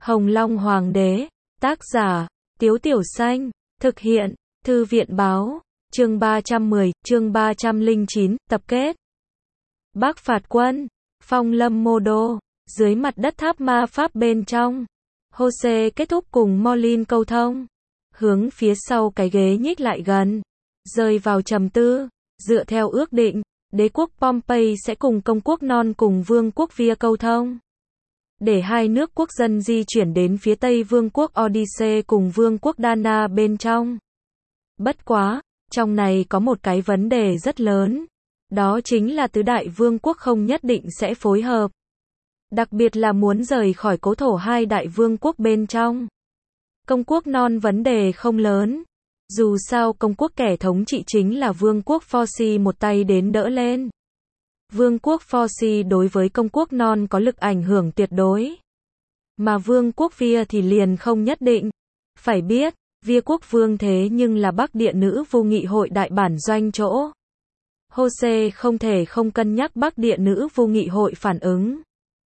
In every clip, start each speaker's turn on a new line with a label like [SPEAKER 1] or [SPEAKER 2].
[SPEAKER 1] Hồng Long Hoàng đế, tác giả, Tiếu Tiểu Xanh, thực hiện, Thư viện báo, chương 310, chương 309, tập kết. Bắc phạt quân, phong lâm mô đô, dưới mặt đất tháp ma pháp bên trong. Jose kết thúc cùng Molin câu thông, hướng phía sau cái ghế nhích lại gần, rơi vào trầm tư. Dựa theo ước định, đế quốc Pompey sẽ cùng công quốc Non cùng vương quốc Via câu thông, để hai nước quốc dân di chuyển đến phía Tây vương quốc Odyssey cùng vương quốc Dana bên trong. Bất quá, trong này có một cái vấn đề rất lớn, đó chính là tứ đại vương quốc không nhất định sẽ phối hợp. Đặc biệt là muốn rời khỏi cố thổ hai đại vương quốc bên trong. Công quốc Non vấn đề không lớn. Dù sao công quốc kẻ thống trị chính là vương quốc Forci một tay đến đỡ lên. Vương quốc Forci đối với công quốc Non có lực ảnh hưởng tuyệt đối. Mà vương quốc Via thì liền không nhất định. Phải biết, Via quốc vương thế nhưng là Bắc Địa Nữ Vô Nghị hội đại bản doanh chỗ. Jose không thể không cân nhắc Bắc Địa Nữ Vô Nghị hội phản ứng.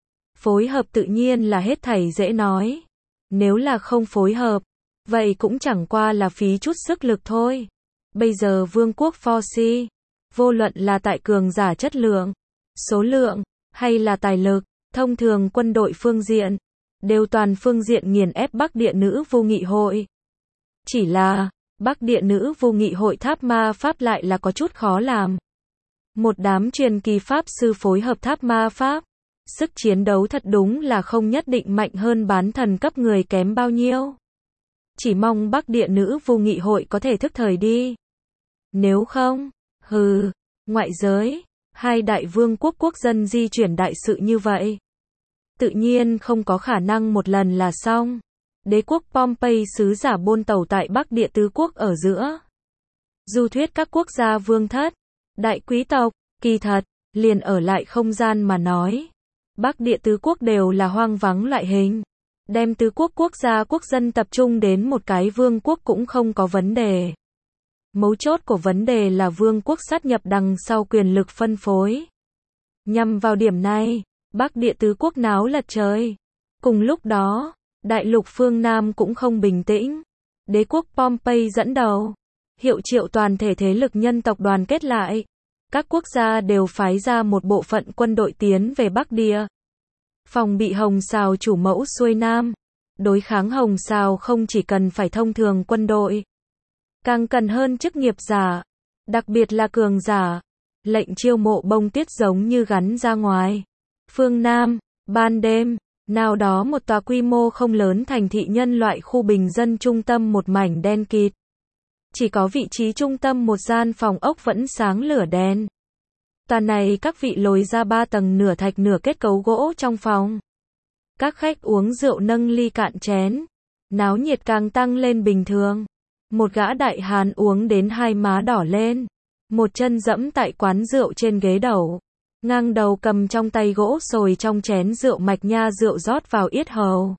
[SPEAKER 1] Phối hợp tự nhiên là hết thảy dễ nói. Nếu là không phối hợp, vậy cũng chẳng qua là phí chút sức lực thôi. Bây giờ vương quốc Forci, vô luận là tại cường giả chất lượng, số lượng, hay là tài lực, thông thường quân đội phương diện, đều toàn phương diện nghiền ép Bắc Địa Nữ Vô Nghị hội. Chỉ là, Bắc Địa Nữ Vô Nghị hội tháp ma pháp lại là có chút khó làm. Một đám truyền kỳ pháp sư phối hợp tháp ma pháp, sức chiến đấu thật đúng là không nhất định mạnh hơn bán thần cấp người kém bao nhiêu. Chỉ mong Bắc Địa Nữ Vô Nghị hội có thể thức thời đi. Nếu không, ngoại giới, hai đại vương quốc quốc dân di chuyển đại sự như vậy. Tự nhiên không có khả năng một lần là xong. Đế quốc Pompey sứ giả bôn tàu tại Bắc Địa tứ quốc ở giữa. Du thuyết các quốc gia vương thất, đại quý tộc, kỳ thật, liền ở lại không gian mà nói. Bắc Địa tứ quốc đều là hoang vắng loại hình. Đem tứ quốc quốc gia quốc dân tập trung đến một cái vương quốc cũng không có vấn đề. Mấu chốt của vấn đề là vương quốc sát nhập đằng sau quyền lực phân phối. Nhằm vào điểm này, Bắc Địa tứ quốc náo lật trời. Cùng lúc đó, đại lục phương Nam cũng không bình tĩnh. Đế quốc Pompey dẫn đầu, hiệu triệu toàn thể thế lực nhân tộc đoàn kết lại. Các quốc gia đều phái ra một bộ phận quân đội tiến về Bắc Địa. Phòng bị Hồng Sào chủ mẫu xuôi Nam. Đối kháng Hồng Sào không chỉ cần phải thông thường quân đội, càng cần hơn chức nghiệp giả, đặc biệt là cường giả. Lệnh chiêu mộ bông tuyết giống như gắn ra ngoài. Phương Nam, ban đêm, nào đó một tòa quy mô không lớn thành thị nhân loại khu bình dân trung tâm một mảnh đen kịt. Chỉ có vị trí trung tâm một gian phòng ốc vẫn sáng lửa đèn. Tòa này các vị lồi ra 3 tầng nửa thạch nửa kết cấu gỗ trong phòng. Các khách uống rượu nâng ly cạn chén. Náo nhiệt càng tăng lên bình thường. Một gã đại hán uống đến hai má đỏ lên. Một chân dẫm tại quán rượu trên ghế đầu. Ngang đầu cầm trong tay gỗ sồi trong chén rượu mạch nha rượu rót vào yết hầu.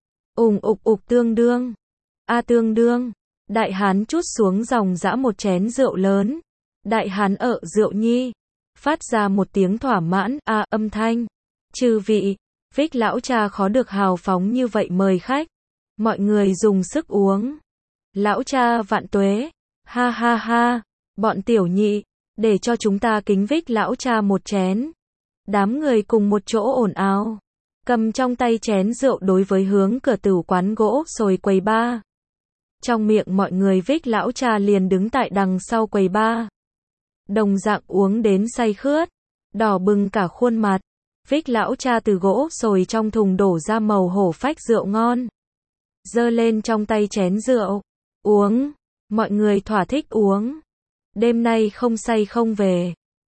[SPEAKER 1] Ục tương đương. Tương đương. Đại hán trút xuống dòng dã một chén rượu lớn. Đại hán ợ rượu nhi. Phát ra một tiếng thỏa mãn, âm thanh. Chư vị, Vích lão cha khó được hào phóng như vậy mời khách. Mọi người dùng sức uống. Lão cha vạn tuế. Ha ha ha. Bọn tiểu nhị, để cho chúng ta kính Vích lão cha một chén. Đám người cùng một chỗ ồn ào. Cầm trong tay chén rượu đối với hướng cửa tửu quán gỗ sồi quầy bar. Trong miệng mọi người Vích lão cha liền đứng tại đằng sau quầy bar. Đồng dạng uống đến say khướt, đỏ bừng cả khuôn mặt. Vích lão cha từ gỗ sồi trong thùng đổ ra màu hổ phách rượu ngon. Giơ lên trong tay chén rượu. Uống. Mọi người thỏa thích uống. Đêm nay không say không về.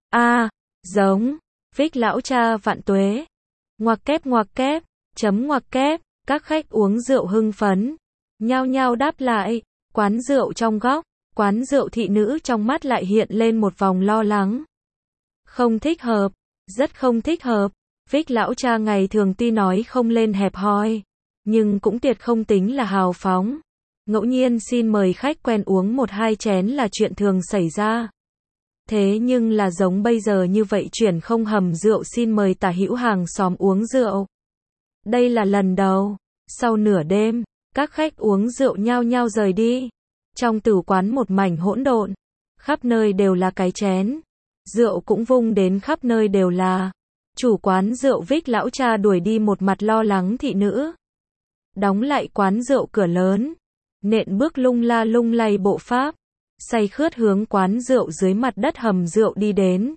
[SPEAKER 1] Giống. Vích lão cha vạn tuế. Ngoặc kép, chấm ngoặc kép. Các khách uống rượu hưng phấn. Nhao nhao đáp lại. Quán rượu trong góc. Quán rượu thị nữ trong mắt lại hiện lên một vòng lo lắng. Không thích hợp. Rất không thích hợp. Vích lão cha ngày thường tuy nói không lên hẹp hòi, nhưng cũng tuyệt không tính là hào phóng. Ngẫu nhiên xin mời khách quen uống 1-2 chén là chuyện thường xảy ra. Thế nhưng là giống bây giờ như vậy chuyển không hầm rượu xin mời tả hữu hàng xóm uống rượu. Đây là lần đầu. Sau nửa đêm, các khách uống rượu nhao nhao rời đi. Trong tử quán một mảnh hỗn độn, khắp nơi đều là cái chén. Rượu cũng vung đến khắp nơi đều là. Chủ quán rượu Vích lão cha đuổi đi một mặt lo lắng thị nữ. Đóng lại quán rượu cửa lớn, nện bước lung la lung lay bộ pháp, say khướt hướng quán rượu dưới mặt đất hầm rượu đi đến.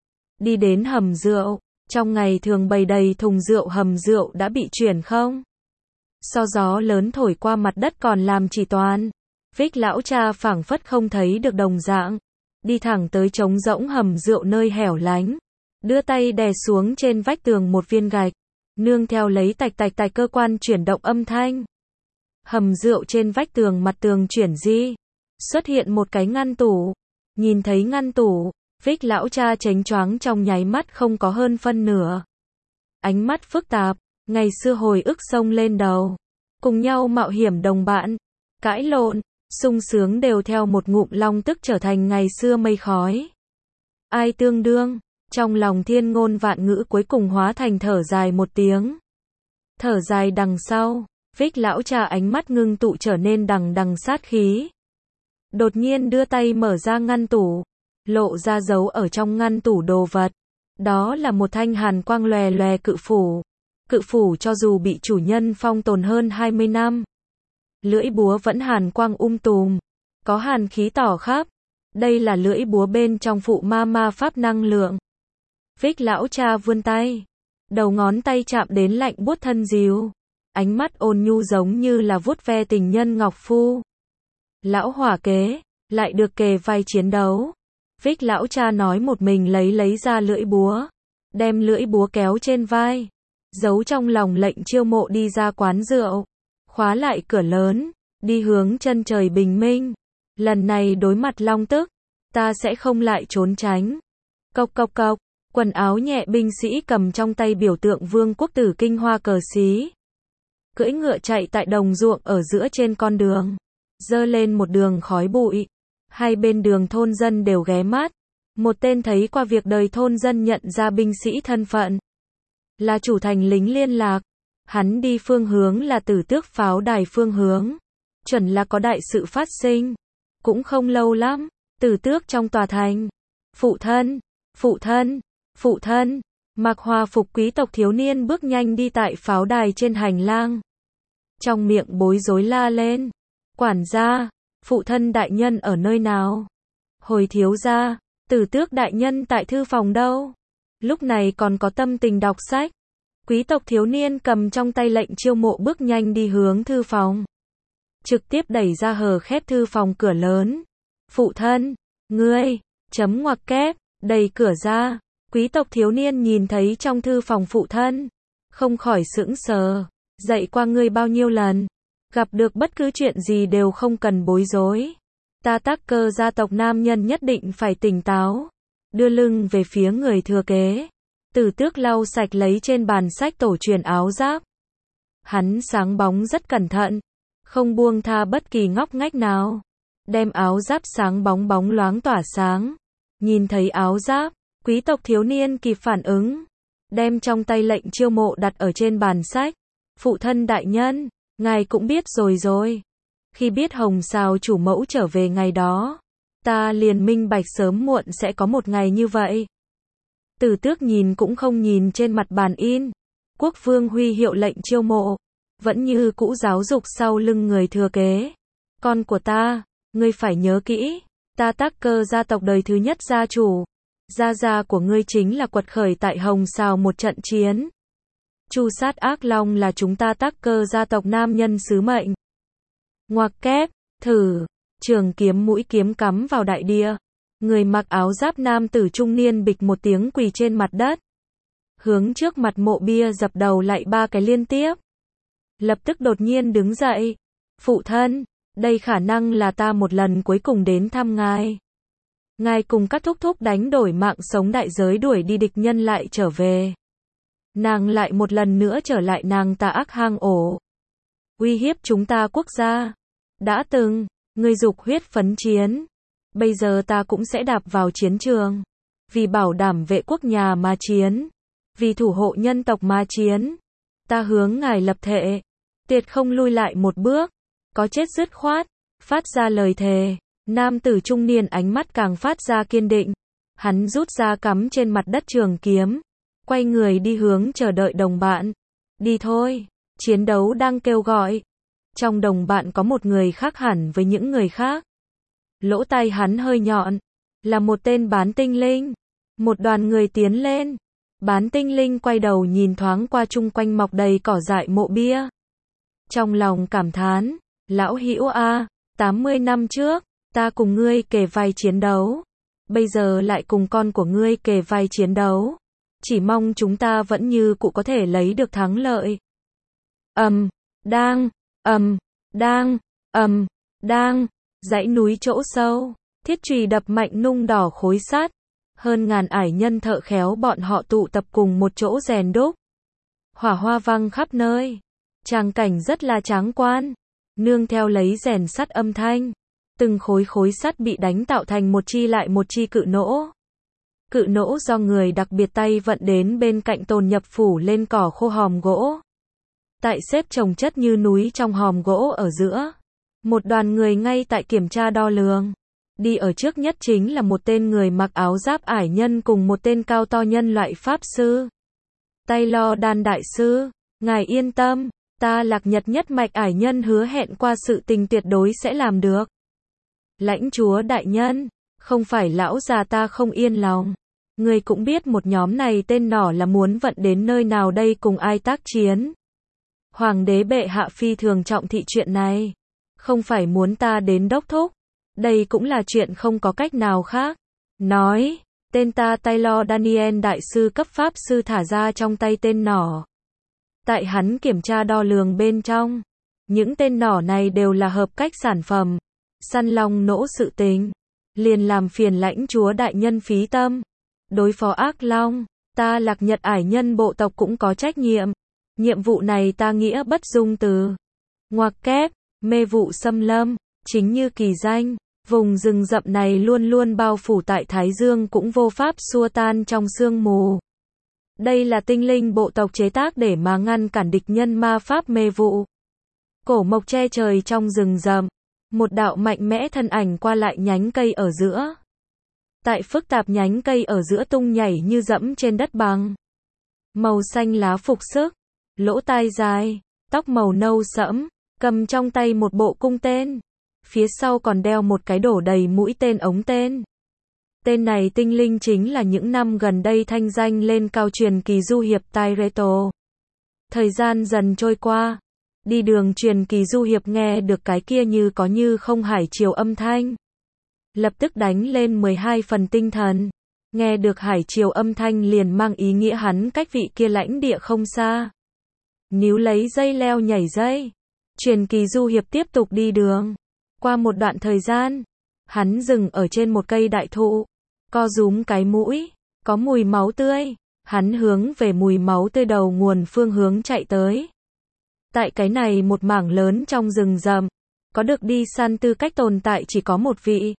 [SPEAKER 1] Đi đến hầm rượu, trong ngày thường bày đầy thùng rượu hầm rượu đã bị chuyển không. Sau gió lớn thổi qua mặt đất còn làm chỉ toàn. Vích lão cha phảng phất không thấy được đồng dạng, đi thẳng tới trống rỗng hầm rượu nơi hẻo lánh, đưa tay đè xuống trên vách tường một viên gạch, nương theo lấy tạch tạch tạch cơ quan chuyển động âm thanh. Hầm rượu trên vách tường mặt tường chuyển di, xuất hiện một cái ngăn tủ. Nhìn thấy ngăn tủ, Vích lão cha chánh choáng trong nháy mắt không có hơn phân nửa. Ánh mắt phức tạp, ngày xưa hồi ức xông lên đầu, cùng nhau mạo hiểm đồng bạn, cãi lộn, sung sướng đều theo một ngụm long tức trở thành ngày xưa mây khói. Ai tương đương, trong lòng thiên ngôn vạn ngữ cuối cùng hóa thành thở dài một tiếng. Thở dài đằng sau, Vích lão cha ánh mắt ngưng tụ trở nên đằng đằng sát khí. Đột nhiên đưa tay mở ra ngăn tủ, lộ ra dấu ở trong ngăn tủ đồ vật. Đó là một thanh hàn quang lòe lòe cự phủ. Cự phủ cho dù bị chủ nhân phong tồn hơn 20 năm. Lưỡi búa vẫn hàn quang tùm, có hàn khí tỏ khắp. Đây là lưỡi búa bên trong phụ ma ma pháp năng lượng. Vích lão cha vươn tay, đầu ngón tay chạm đến lạnh buốt thân dìu. Ánh mắt ôn nhu giống như là vuốt ve tình nhân ngọc phu. Lão hỏa kế, lại được kề vai chiến đấu. Vích lão cha nói một mình lấy ra lưỡi búa, đem lưỡi búa kéo trên vai, giấu trong lòng lệnh chiêu mộ đi ra quán rượu, khóa lại cửa lớn, đi hướng chân trời bình minh. Lần này đối mặt long tức, ta sẽ không lại trốn tránh. Cộc cộc cộc, quần áo nhẹ binh sĩ cầm trong tay biểu tượng vương quốc tử kinh hoa cờ xí. Cưỡi ngựa chạy tại đồng ruộng ở giữa trên con đường, dơ lên một đường khói bụi. Hai bên đường thôn dân đều ghé mắt. Một tên thấy qua việc đời thôn dân nhận ra binh sĩ thân phận, là chủ thành lính liên lạc. Hắn đi phương hướng là Tử Tước pháo đài phương hướng. Chuẩn là có đại sự phát sinh. Cũng không lâu lắm, Tử Tước trong tòa thành. Phụ thân, phụ thân, phụ thân. Mặc hòa phục quý tộc thiếu niên bước nhanh đi tại pháo đài trên hành lang. Trong miệng bối rối la lên. Quản gia, phụ thân đại nhân ở nơi nào? Hồi thiếu gia, Tử Tước đại nhân tại thư phòng đâu? Lúc này còn có tâm tình đọc sách. Quý tộc thiếu niên cầm trong tay lệnh chiêu mộ bước nhanh đi hướng thư phòng. Trực tiếp đẩy ra hờ khép thư phòng cửa lớn. Phụ thân, ngươi, chấm ngoặc kép, đẩy cửa ra. Quý tộc thiếu niên nhìn thấy trong thư phòng phụ thân, không khỏi sững sờ. Dạy qua ngươi bao nhiêu lần, gặp được bất cứ chuyện gì đều không cần bối rối. Ta Tắc Cơ gia tộc nam nhân nhất định phải tỉnh táo. Đưa lưng về phía người thừa kế. Tử Tước lau sạch lấy trên bàn sách tổ truyền áo giáp. Hắn sáng bóng rất cẩn thận, không buông tha bất kỳ ngóc ngách nào. Đem áo giáp sáng bóng bóng loáng tỏa sáng. Nhìn thấy áo giáp, quý tộc thiếu niên kịp phản ứng. Đem trong tay lệnh chiêu mộ đặt ở trên bàn sách. Phụ thân đại nhân, ngài cũng biết rồi. Khi biết Hồng Sào chủ mẫu trở về ngày đó, ta liền minh bạch sớm muộn sẽ có một ngày như vậy. Tử Tước nhìn cũng không nhìn trên mặt bàn in. Quốc vương huy hiệu lệnh chiêu mộ. Vẫn như cũ giáo dục sau lưng người thừa kế. Con của ta, ngươi phải nhớ kỹ. Ta Tắc Cơ gia tộc đời thứ nhất gia chủ. Gia của ngươi chính là quật khởi tại Hồng Sào một trận chiến. Chu sát ác long là chúng ta Tắc Cơ gia tộc nam nhân sứ mệnh. Ngoặc kép, thử, trường kiếm mũi kiếm cắm vào đại địa. Người mặc áo giáp nam tử trung niên bịch một tiếng quỳ trên mặt đất. Hướng trước mặt mộ bia dập đầu lạy 3 cái liên tiếp. Lập tức đột nhiên đứng dậy. Phụ thân, đây khả năng là ta một lần cuối cùng đến thăm ngài. Ngài cùng các thúc thúc đánh đổi mạng sống đại giới đuổi đi địch nhân lại trở về. Nàng lại một lần nữa trở lại nàng tà ác hang ổ. Uy hiếp chúng ta quốc gia. Đã từng, ngươi dục huyết phấn chiến. Bây giờ ta cũng sẽ đạp vào chiến trường. Vì bảo đảm vệ quốc nhà mà chiến. Vì thủ hộ nhân tộc mà chiến. Ta hướng ngài lập thệ. tuyệt không lui lại một bước, có chết dứt khoát, phát ra lời thề. Nam tử trung niên ánh mắt càng phát ra kiên định. Hắn rút ra cắm trên mặt đất trường kiếm, quay người đi hướng chờ đợi đồng bạn. Đi thôi, chiến đấu đang kêu gọi. Trong đồng bạn có một người khác hẳn với những người khác. Lỗ tai hắn hơi nhọn, là một tên bán tinh linh. Một đoàn người tiến lên. Bán tinh linh quay đầu nhìn thoáng qua chung quanh mọc đầy cỏ dại mộ bia. Trong lòng cảm thán, lão hữu a, 80 năm trước, ta cùng ngươi kề vai chiến đấu. Bây giờ lại cùng con của ngươi kề vai chiến đấu. Chỉ mong chúng ta vẫn như cũ có thể lấy được thắng lợi. Đang, đang, dãy núi chỗ sâu, thiết chùy đập mạnh nung đỏ khối sắt. Hơn ngàn ải nhân thợ khéo bọn họ tụ tập cùng một chỗ rèn đúc. Hỏa hoa văng khắp nơi. Tràng cảnh rất là tráng quan. Nương theo lấy rèn sắt âm thanh. Từng khối sắt bị đánh tạo thành một chi lại một chi cự nỗ. Cự nỗ do người đặc biệt tay vận đến bên cạnh tồn nhập phủ lên cỏ khô hòm gỗ. Tại xếp chồng chất như núi trong hòm gỗ ở giữa. Một đoàn người ngay tại kiểm tra đo lường. Đi ở trước nhất chính là một tên người mặc áo giáp ải nhân cùng một tên cao to nhân loại pháp sư. Taylor Đan đại sư, ngài yên tâm, ta Lạc Nhật nhất mạch ải nhân hứa hẹn qua sự tình tuyệt đối sẽ làm được. Lãnh chúa đại nhân, không phải lão già ta không yên lòng. Người cũng biết một nhóm này tên nỏ là muốn vận đến nơi nào đây cùng ai tác chiến. Hoàng đế bệ hạ phi thường trọng thị chuyện này. Không phải muốn ta đến đốc thúc. Đây cũng là chuyện không có cách nào khác. Nói, tên ta Taylor Daniel đại sư cấp pháp sư thả ra trong tay tên nỏ. Tại hắn kiểm tra đo lường bên trong. Những tên nỏ này đều là hợp cách sản phẩm. Săn long nỗ sự tình. Liền làm phiền lãnh chúa đại nhân phí tâm. Đối phó ác long, ta Lạc Nhật ải nhân bộ tộc cũng có trách nhiệm. Nhiệm vụ này ta nghĩa bất dung từ. Ngoặc kép, mê vụ xâm lâm, chính như kỳ danh. Vùng rừng rậm này luôn luôn bao phủ tại Thái Dương cũng vô pháp xua tan trong sương mù. Đây là tinh linh bộ tộc chế tác để mà ngăn cản địch nhân ma pháp mê vụ. Cổ mộc che trời trong rừng rậm. Một đạo mạnh mẽ thân ảnh qua lại nhánh cây ở giữa. Tại phức tạp nhánh cây ở giữa tung nhảy như dẫm trên đất bằng. Màu xanh lá phục sức, lỗ tai dài, tóc màu nâu sẫm, cầm trong tay một bộ cung tên. Phía sau còn đeo một cái đổ đầy mũi tên ống tên. Tên này tinh linh chính là những năm gần đây thanh danh lên cao truyền kỳ du hiệp Tyreto. Thời gian dần trôi qua. Đi đường truyền kỳ du hiệp nghe được cái kia như có như không hải triều âm thanh. Lập tức đánh lên 12 phần tinh thần. Nghe được hải triều âm thanh liền mang ý nghĩa hắn cách vị kia lãnh địa không xa. Níu lấy dây leo nhảy dây. Truyền kỳ du hiệp tiếp tục đi đường. Qua một đoạn thời gian, hắn dừng ở trên một cây đại thụ. Co rúm cái mũi, có mùi máu tươi. Hắn hướng về mùi máu tươi đầu nguồn phương hướng chạy tới. Tại cái này một mảng lớn trong rừng rậm, có được đi săn tư cách tồn tại chỉ có một vị.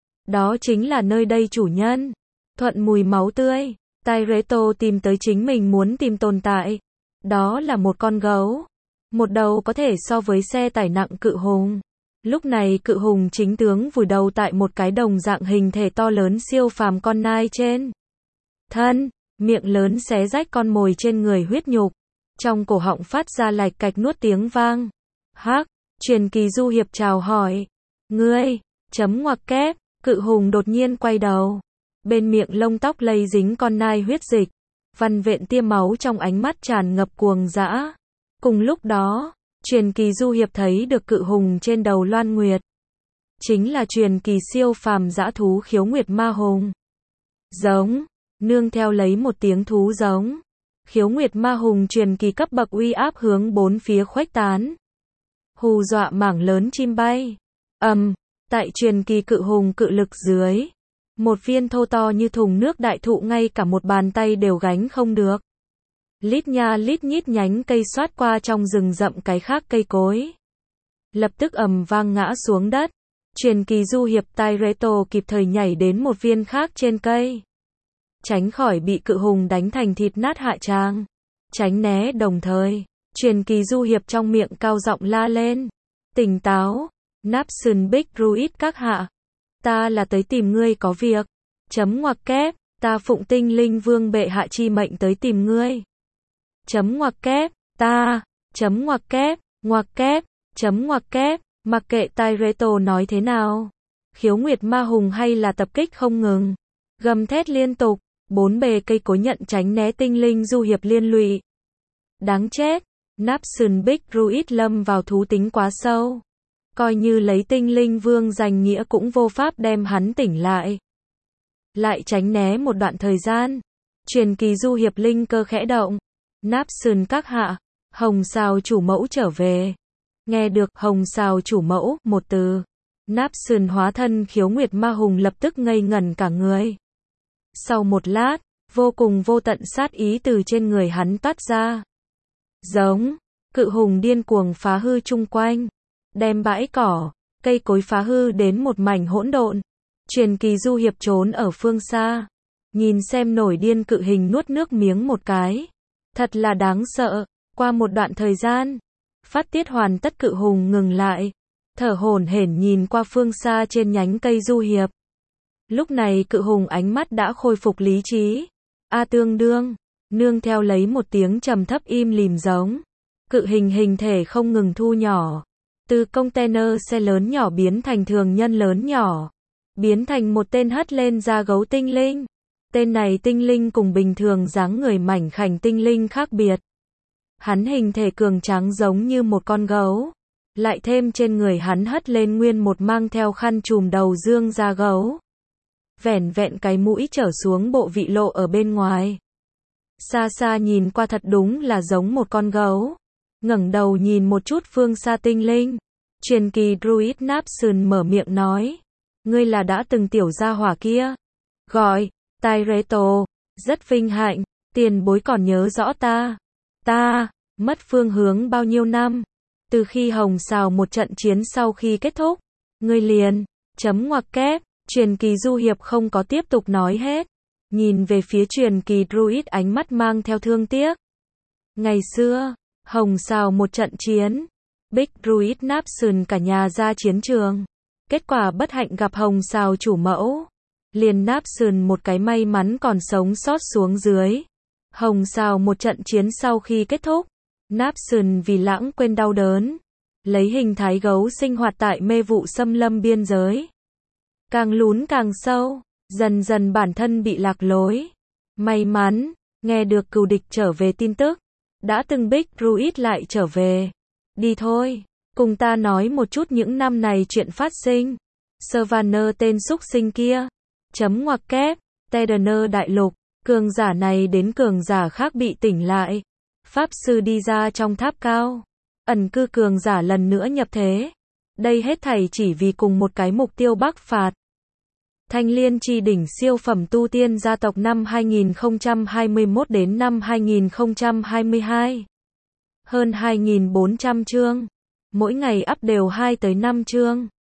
[SPEAKER 1] Đó chính là nơi đây chủ nhân. Thuận mùi máu tươi, Tyreto tìm tới chính mình muốn tìm tồn tại. Đó là một con gấu. Một đầu có thể so với xe tải nặng cự hùng. Lúc này cự hùng chính tướng vùi đầu tại một cái đồng dạng hình thể to lớn siêu phàm con nai trên. Thân, miệng lớn xé rách con mồi trên người huyết nhục. Trong cổ họng phát ra lạch cạch nuốt tiếng vang. Hắc, truyền kỳ du hiệp chào hỏi. Ngươi, chấm ngoặc kép, cự hùng đột nhiên quay đầu. Bên miệng lông tóc lây dính con nai huyết dịch. Văn vện tia máu trong ánh mắt tràn ngập cuồng dã. Cùng lúc đó, truyền kỳ du hiệp thấy được cự hùng trên đầu Loan Nguyệt. Chính là truyền kỳ siêu phàm dã thú khiếu nguyệt ma hùng. Giống, nương theo lấy một tiếng thú giống. Khiếu nguyệt ma hùng truyền kỳ cấp bậc uy áp hướng bốn phía khuếch tán. Hù dọa mảng lớn chim bay. Tại truyền kỳ cự hùng cự lực dưới. Một viên thô to như thùng nước đại thụ ngay cả một bàn tay đều gánh không được. Lít nha lít nhít nhánh cây xoát qua trong rừng rậm cái khác cây cối. Lập tức vang ngã xuống đất. Truyền kỳ du hiệp Tyreto kịp thời nhảy đến một viên khác trên cây. Tránh khỏi bị cự hùng đánh thành thịt nát hạ tràng. Tránh né đồng thời. Truyền kỳ du hiệp trong miệng cao giọng la lên. Tỉnh táo, Napsun Bích Ruit các hạ. Ta là tới tìm ngươi có việc. Chấm ngoặc kép, ta phụng tinh linh vương bệ hạ chi mệnh tới tìm ngươi. Chấm ngoặc kép, ta, chấm ngoặc kép, chấm ngoặc kép, mặc kệ Tyreto nói thế nào. Khiếu Nguyệt Ma Hùng hay là tập kích không ngừng. Gầm thét liên tục, bốn bề cây cối nhận tránh né tinh linh du hiệp liên lụy. Đáng chết, Napsun Bích Ruit lâm vào thú tính quá sâu. Coi như lấy tinh linh vương giành nghĩa cũng vô pháp đem hắn tỉnh lại. Lại tránh né một đoạn thời gian. Truyền kỳ du hiệp linh cơ khẽ động. Napsun các hạ, Hồng Sào chủ mẫu trở về. Nghe được Hồng Sào chủ mẫu, một từ. Napsun hóa thân Khiếu Nguyệt Ma Hùng lập tức ngây ngẩn cả người. Sau một lát, vô cùng vô tận sát ý từ trên người hắn toát ra. Giống, cự hùng điên cuồng phá hư chung quanh. Đem bãi cỏ, cây cối phá hư đến một mảnh hỗn độn. Truyền kỳ du hiệp trốn ở phương xa. Nhìn xem nổi điên cự hình nuốt nước miếng một cái. Thật là đáng sợ. Qua một đoạn thời gian, phát tiết hoàn tất cự hùng ngừng lại. Thở hổn hển nhìn qua phương xa trên nhánh cây du hiệp. Lúc này cự hùng ánh mắt đã khôi phục lý trí. A tương đương, nương theo lấy một tiếng trầm thấp im lìm giống. Cự hình hình thể không ngừng thu nhỏ. Từ container xe lớn nhỏ biến thành thường nhân lớn nhỏ. Biến thành một tên hất lên da gấu tinh linh. Tên này tinh linh cùng bình thường dáng người mảnh khảnh tinh linh khác biệt. Hắn hình thể cường tráng giống như một con gấu. Lại thêm trên người hắn hất lên nguyên một mang theo khăn trùm đầu dương da gấu. Vẻn vẹn cái mũi trở xuống bộ vị lộ ở bên ngoài. Xa xa nhìn qua thật đúng là giống một con gấu. Ngẩng đầu nhìn một chút phương xa tinh linh. Truyền kỳ Druid Napsun mở miệng nói. Ngươi là đã từng tiểu gia hỏa kia. Gọi, Tyreto, rất vinh hạnh, tiền bối còn nhớ rõ ta. Ta, mất phương hướng bao nhiêu năm. Từ khi Hồng Sào một trận chiến sau khi kết thúc. Ngươi liền, chấm ngoặc kép, truyền kỳ du hiệp không có tiếp tục nói hết. Nhìn về phía truyền kỳ Druid ánh mắt mang theo thương tiếc. Ngày xưa, Hồng Sào một trận chiến. Big Druid Napsun cả nhà ra chiến trường. Kết quả bất hạnh gặp Hồng Sào chủ mẫu. Liền Napsun một cái may mắn còn sống sót xuống dưới. Hồng Sào một trận chiến sau khi kết thúc. Napsun vì lãng quên đau đớn. Lấy hình thái gấu sinh hoạt tại mê vụ xâm lâm biên giới. Càng lún càng sâu. Dần dần bản thân bị lạc lối. May mắn, nghe được cừu địch trở về tin tức. Đã từng Big Druid lại trở về. Đi thôi, cùng ta nói một chút những năm này chuyện phát sinh. Savannah tên súc sinh kia. Chấm ngoặc kép, Tedaner đại lục. Cường giả này đến cường giả khác bị tỉnh lại. Pháp sư đi ra trong tháp cao. Ẩn cư cường giả lần nữa nhập thế. Đây hết thảy chỉ vì cùng một cái mục tiêu bắc phạt. Thanh Liên Chi đỉnh siêu phẩm tu tiên gia tộc năm 2021 đến năm 2022. Hơn 2.400 chương. Mỗi ngày up đều 2 tới 5 chương.